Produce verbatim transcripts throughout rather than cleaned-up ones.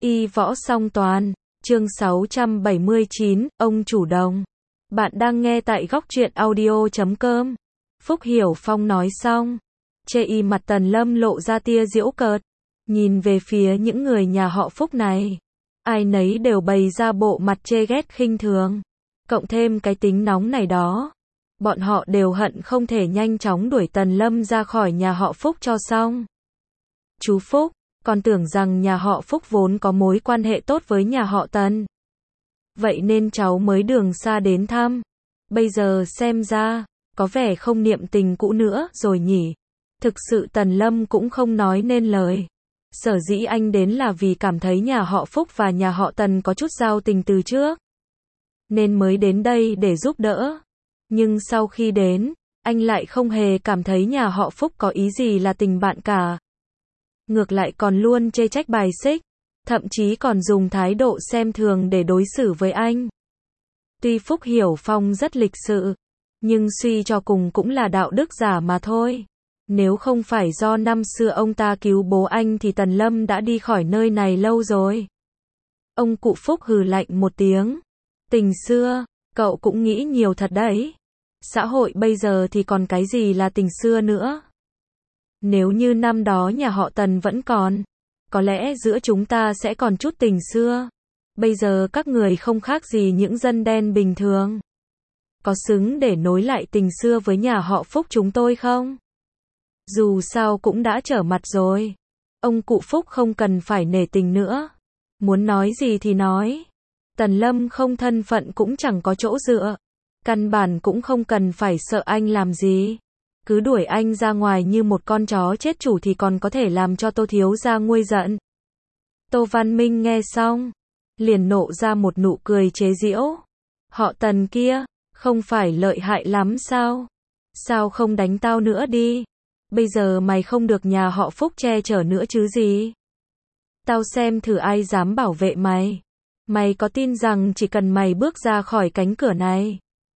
Y võ song toàn, chương sáu trăm bảy mươi chín, ông chủ đồng. Bạn đang nghe tại góc truyện audio chấm com. Phúc Hiểu Phong nói xong, chê y mặt Tần Lâm lộ ra tia giễu cợt, nhìn về phía những người nhà họ Phúc này. Ai nấy đều bày ra bộ mặt chê ghét khinh thường. Cộng thêm cái tính nóng này đó. Bọn họ đều hận không thể nhanh chóng đuổi Tần Lâm ra khỏi nhà họ Phúc cho xong. Chú Phúc, còn tưởng rằng nhà họ Phúc vốn có mối quan hệ tốt với nhà họ Tần. Vậy nên cháu mới đường xa đến thăm. Bây giờ xem ra, có vẻ không niệm tình cũ nữa rồi nhỉ. Thực sự Tần Lâm cũng không nói nên lời. Sở dĩ anh đến là vì cảm thấy nhà họ Phúc và nhà họ Tần có chút giao tình từ trước. Nên mới đến đây để giúp đỡ. Nhưng sau khi đến, anh lại không hề cảm thấy nhà họ Phúc có ý gì là tình bạn cả. Ngược lại còn luôn chê trách bài xích, thậm chí còn dùng thái độ xem thường để đối xử với anh. Tuy Phúc Hiểu Phong rất lịch sự, nhưng suy cho cùng cũng là đạo đức giả mà thôi. Nếu không phải do năm xưa ông ta cứu bố anh thì Tần Lâm đã đi khỏi nơi này lâu rồi. Ông cụ Phúc hừ lạnh một tiếng. Tình xưa, cậu cũng nghĩ nhiều thật đấy. Xã hội bây giờ thì còn cái gì là tình xưa nữa. Nếu như năm đó nhà họ Tần vẫn còn, có lẽ giữa chúng ta sẽ còn chút tình xưa. Bây giờ các người không khác gì những dân đen bình thường. Có xứng để nối lại tình xưa với nhà họ Phúc chúng tôi không? Dù sao cũng đã trở mặt rồi. Ông cụ Phúc không cần phải nể tình nữa. Muốn nói gì thì nói. Tần Lâm không thân phận cũng chẳng có chỗ dựa. Căn bản cũng không cần phải sợ anh làm gì. Cứ đuổi anh ra ngoài như một con chó chết chủ thì còn có thể làm cho Tô thiếu gia nguôi giận. Tô Văn Minh nghe xong, liền nộ ra một nụ cười chế giễu. Họ Tần kia, không phải lợi hại lắm sao? Sao không đánh tao nữa đi? Bây giờ mày không được nhà họ Phúc che chở nữa chứ gì? Tao xem thử ai dám bảo vệ mày. Mày có tin rằng chỉ cần mày bước ra khỏi cánh cửa này,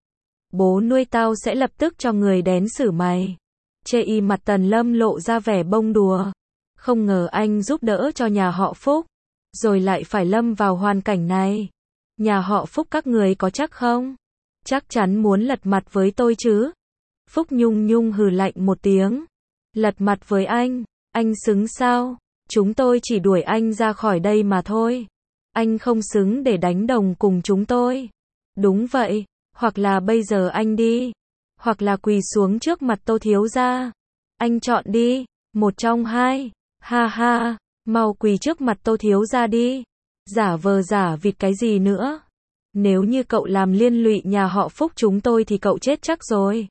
bố nuôi tao sẽ lập tức cho người đến xử mày. Chê y mặt Tần Lâm lộ ra vẻ bông đùa. Không ngờ anh giúp đỡ cho nhà họ Phúc, rồi lại phải lâm vào hoàn cảnh này. Nhà họ Phúc các người có chắc không? Chắc chắn muốn lật mặt với tôi chứ? Phúc Nhung Nhung hừ lạnh một tiếng. Lật mặt với anh? Anh xứng sao? Chúng tôi chỉ đuổi anh ra khỏi đây mà thôi. Anh không xứng để đánh đồng cùng chúng tôi. Đúng vậy. Hoặc là bây giờ anh đi, hoặc là quỳ xuống trước mặt Tô thiếu gia. Anh chọn đi, một trong hai. Ha ha, mau quỳ trước mặt Tô thiếu gia đi. Giả vờ giả vịt cái gì nữa? Nếu như cậu làm liên lụy nhà họ Phúc chúng tôi thì cậu chết chắc rồi.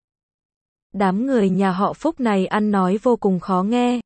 Đám người nhà họ Phúc này ăn nói vô cùng khó nghe.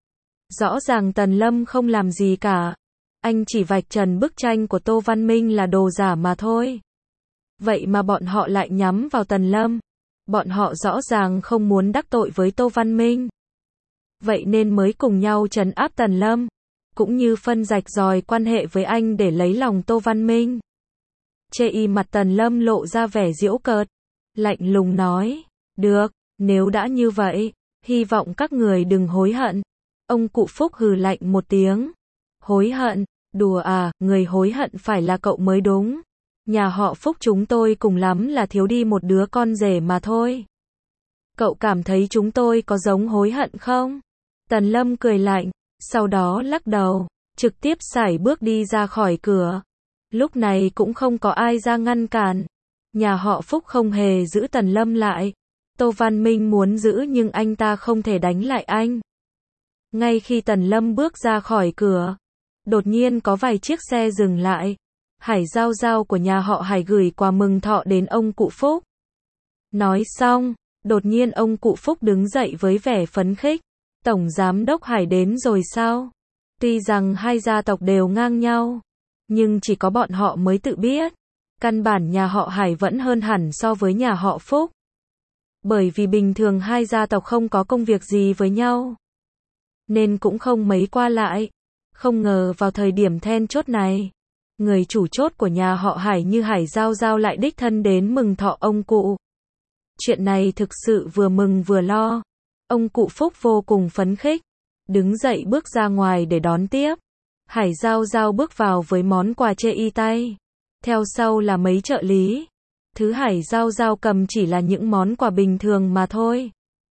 Rõ ràng Tần Lâm không làm gì cả. Anh chỉ vạch trần bức tranh của Tô Văn Minh là đồ giả mà thôi. Vậy mà bọn họ lại nhắm vào Tần Lâm. Bọn họ rõ ràng không muốn đắc tội với Tô Văn Minh. Vậy nên mới cùng nhau trấn áp Tần Lâm. Cũng như phân rạch ròi quan hệ với anh để lấy lòng Tô Văn Minh. Chê y mặt Tần Lâm lộ ra vẻ giễu cợt. Lạnh lùng nói. Được, nếu đã như vậy, hy vọng các người đừng hối hận. Ông cụ Phúc hừ lạnh một tiếng. Hối hận? Đùa à, người hối hận phải là cậu mới đúng. Nhà họ Phúc chúng tôi cùng lắm là thiếu đi một đứa con rể mà thôi. Cậu cảm thấy chúng tôi có giống hối hận không? Tần Lâm cười lạnh, sau đó lắc đầu, trực tiếp sải bước đi ra khỏi cửa. Lúc này cũng không có ai ra ngăn cản. Nhà họ Phúc không hề giữ Tần Lâm lại. Tô Văn Minh muốn giữ nhưng anh ta không thể đánh lại anh. Ngay khi Tần Lâm bước ra khỏi cửa, đột nhiên có vài chiếc xe dừng lại. Hải Giao Giao của nhà họ Hải gửi quà mừng thọ đến ông cụ Phúc. Nói xong, đột nhiên ông cụ Phúc đứng dậy với vẻ phấn khích. Tổng giám đốc Hải đến rồi sao? Tuy rằng hai gia tộc đều ngang nhau, nhưng chỉ có bọn họ mới tự biết. Căn bản nhà họ Hải vẫn hơn hẳn so với nhà họ Phúc. Bởi vì bình thường hai gia tộc không có công việc gì với nhau, nên cũng không mấy qua lại. Không ngờ vào thời điểm then chốt này, người chủ chốt của nhà họ Hải như Hải Giao Giao lại đích thân đến mừng thọ ông cụ. Chuyện này thực sự vừa mừng vừa lo. Ông cụ Phúc vô cùng phấn khích, đứng dậy bước ra ngoài để đón tiếp. Hải Giao Giao bước vào với món quà chê y tay. Theo sau là mấy trợ lý. Thứ Hải Giao Giao cầm chỉ là những món quà bình thường mà thôi.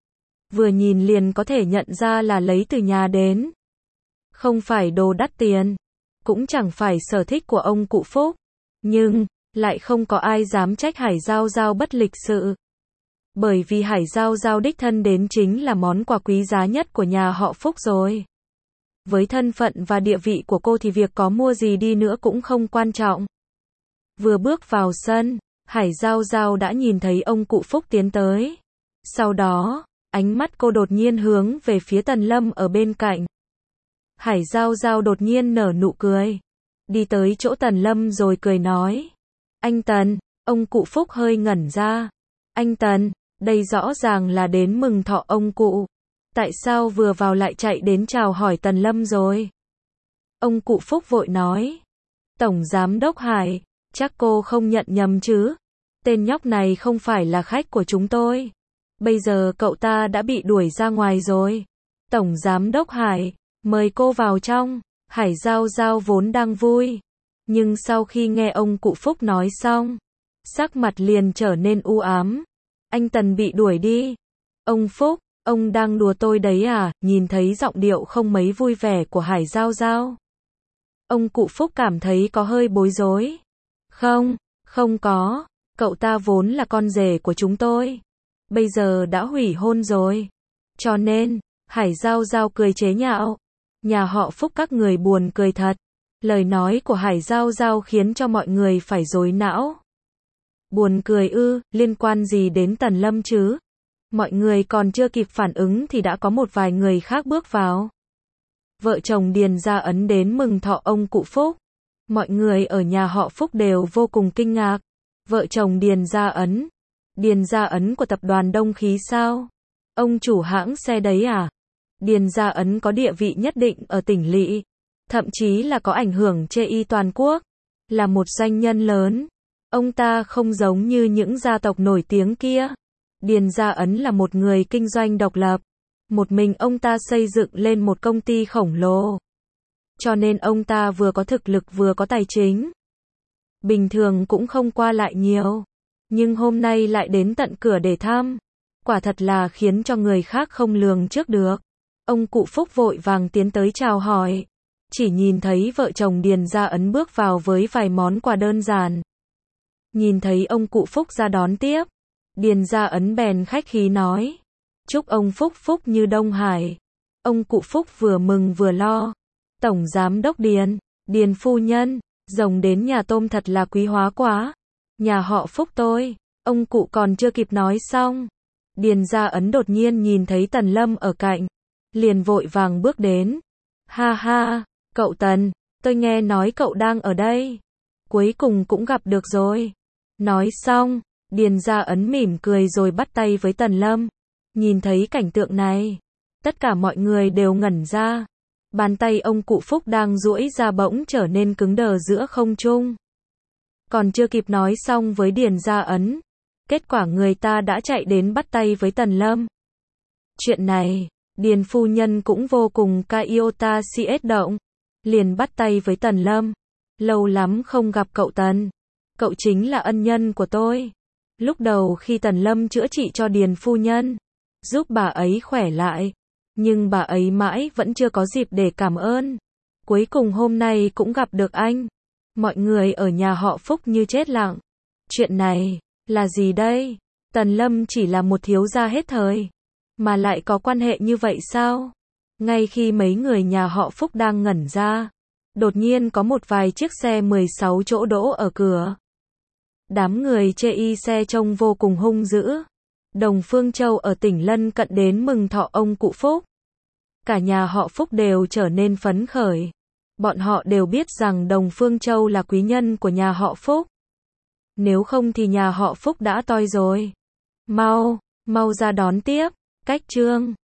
Vừa nhìn liền có thể nhận ra là lấy từ nhà đến. Không phải đồ đắt tiền. Cũng chẳng phải sở thích của ông cụ Phúc. Nhưng, lại không có ai dám trách Hải Giao Giao bất lịch sự. Bởi vì Hải Giao Giao đích thân đến chính là món quà quý giá nhất của nhà họ Phúc rồi. Với thân phận và địa vị của cô thì việc có mua gì đi nữa cũng không quan trọng. Vừa bước vào sân, Hải Giao Giao đã nhìn thấy ông cụ Phúc tiến tới. Sau đó, ánh mắt cô đột nhiên hướng về phía Tần Lâm ở bên cạnh. Hải Giao Giao đột nhiên nở nụ cười. Đi tới chỗ Tần Lâm rồi cười nói. Anh Tần, ông cụ Phúc hơi ngẩn ra. Anh Tần, đây rõ ràng là đến mừng thọ ông cụ. Tại sao vừa vào lại chạy đến chào hỏi Tần Lâm rồi? Ông cụ Phúc vội nói. Tổng Giám đốc Hải, chắc cô không nhận nhầm chứ? Tên nhóc này không phải là khách của chúng tôi. Bây giờ cậu ta đã bị đuổi ra ngoài rồi. Tổng Giám đốc Hải, mời cô vào trong. Hải Giao Giao vốn đang vui. Nhưng sau khi nghe ông cụ Phúc nói xong, sắc mặt liền trở nên u ám. Anh Tần bị đuổi đi. Ông Phúc, ông đang đùa tôi đấy à? Nhìn thấy giọng điệu không mấy vui vẻ của Hải Giao Giao, ông cụ Phúc cảm thấy có hơi bối rối. Không, không có. Cậu ta vốn là con rể của chúng tôi. Bây giờ đã hủy hôn rồi. Cho nên, Hải Giao Giao cười chế nhạo. Nhà họ Phúc các người buồn cười thật. Lời nói của Hải Giao Giao khiến cho mọi người phải rối não. Buồn cười ư, liên quan gì đến Tần Lâm chứ? Mọi người còn chưa kịp phản ứng thì đã có một vài người khác bước vào. Vợ chồng Điền Gia Ấn đến mừng thọ ông cụ Phúc. Mọi người ở nhà họ Phúc đều vô cùng kinh ngạc. Vợ chồng Điền Gia Ấn. Điền Gia Ấn của tập đoàn Đông Khí sao? Ông chủ hãng xe đấy à? Điền Gia Ấn có địa vị nhất định ở tỉnh lỵ. Thậm chí là có ảnh hưởng chê y toàn quốc. Là một doanh nhân lớn. Ông ta không giống như những gia tộc nổi tiếng kia. Điền Gia Ấn là một người kinh doanh độc lập. Một mình ông ta xây dựng lên một công ty khổng lồ. Cho nên ông ta vừa có thực lực vừa có tài chính. Bình thường cũng không qua lại nhiều. Nhưng hôm nay lại đến tận cửa để thăm. Quả thật là khiến cho người khác không lường trước được. Ông cụ Phúc vội vàng tiến tới chào hỏi. Chỉ nhìn thấy vợ chồng Điền Gia Ấn bước vào với vài món quà đơn giản. Nhìn thấy ông cụ Phúc ra đón tiếp. Điền Gia Ấn bèn khách khí nói. Chúc ông Phúc Phúc như Đông Hải. Ông cụ Phúc vừa mừng vừa lo. Tổng Giám đốc Điền, Điền phu nhân, rồng đến nhà tôm thật là quý hóa quá. Nhà họ Phúc tôi. Ông cụ còn chưa kịp nói xong. Điền Gia Ấn đột nhiên nhìn thấy Tần Lâm ở cạnh. Liền vội vàng bước đến. Ha ha, cậu Tần, tôi nghe nói cậu đang ở đây. Cuối cùng cũng gặp được rồi. Nói xong, Điền Gia Ấn mỉm cười rồi bắt tay với Tần Lâm. Nhìn thấy cảnh tượng này, tất cả mọi người đều ngẩn ra. Bàn tay ông cụ Phúc đang duỗi ra bỗng trở nên cứng đờ giữa không trung. Còn chưa kịp nói xong với Điền Gia Ấn, kết quả người ta đã chạy đến bắt tay với Tần Lâm. Chuyện này, Điền phu nhân cũng vô cùng Kaiota siết động. Liền bắt tay với Tần Lâm. Lâu lắm không gặp cậu Tần. Cậu chính là ân nhân của tôi. Lúc đầu khi Tần Lâm chữa trị cho Điền phu nhân, giúp bà ấy khỏe lại. Nhưng bà ấy mãi vẫn chưa có dịp để cảm ơn. Cuối cùng hôm nay cũng gặp được anh. Mọi người ở nhà họ Phúc như chết lặng. Chuyện này, là gì đây? Tần Lâm chỉ là một thiếu gia hết thời. Mà lại có quan hệ như vậy sao? Ngay khi mấy người nhà họ Phúc đang ngẩn ra, đột nhiên có một vài chiếc xe mười sáu chỗ đỗ ở cửa. Đám người chê y xe trông vô cùng hung dữ. Đồng Phương Châu ở tỉnh lân cận đến mừng thọ ông cụ Phúc. Cả nhà họ Phúc đều trở nên phấn khởi. Bọn họ đều biết rằng Đồng Phương Châu là quý nhân của nhà họ Phúc. Nếu không thì nhà họ Phúc đã toi rồi. Mau, mau ra đón tiếp. Cách chương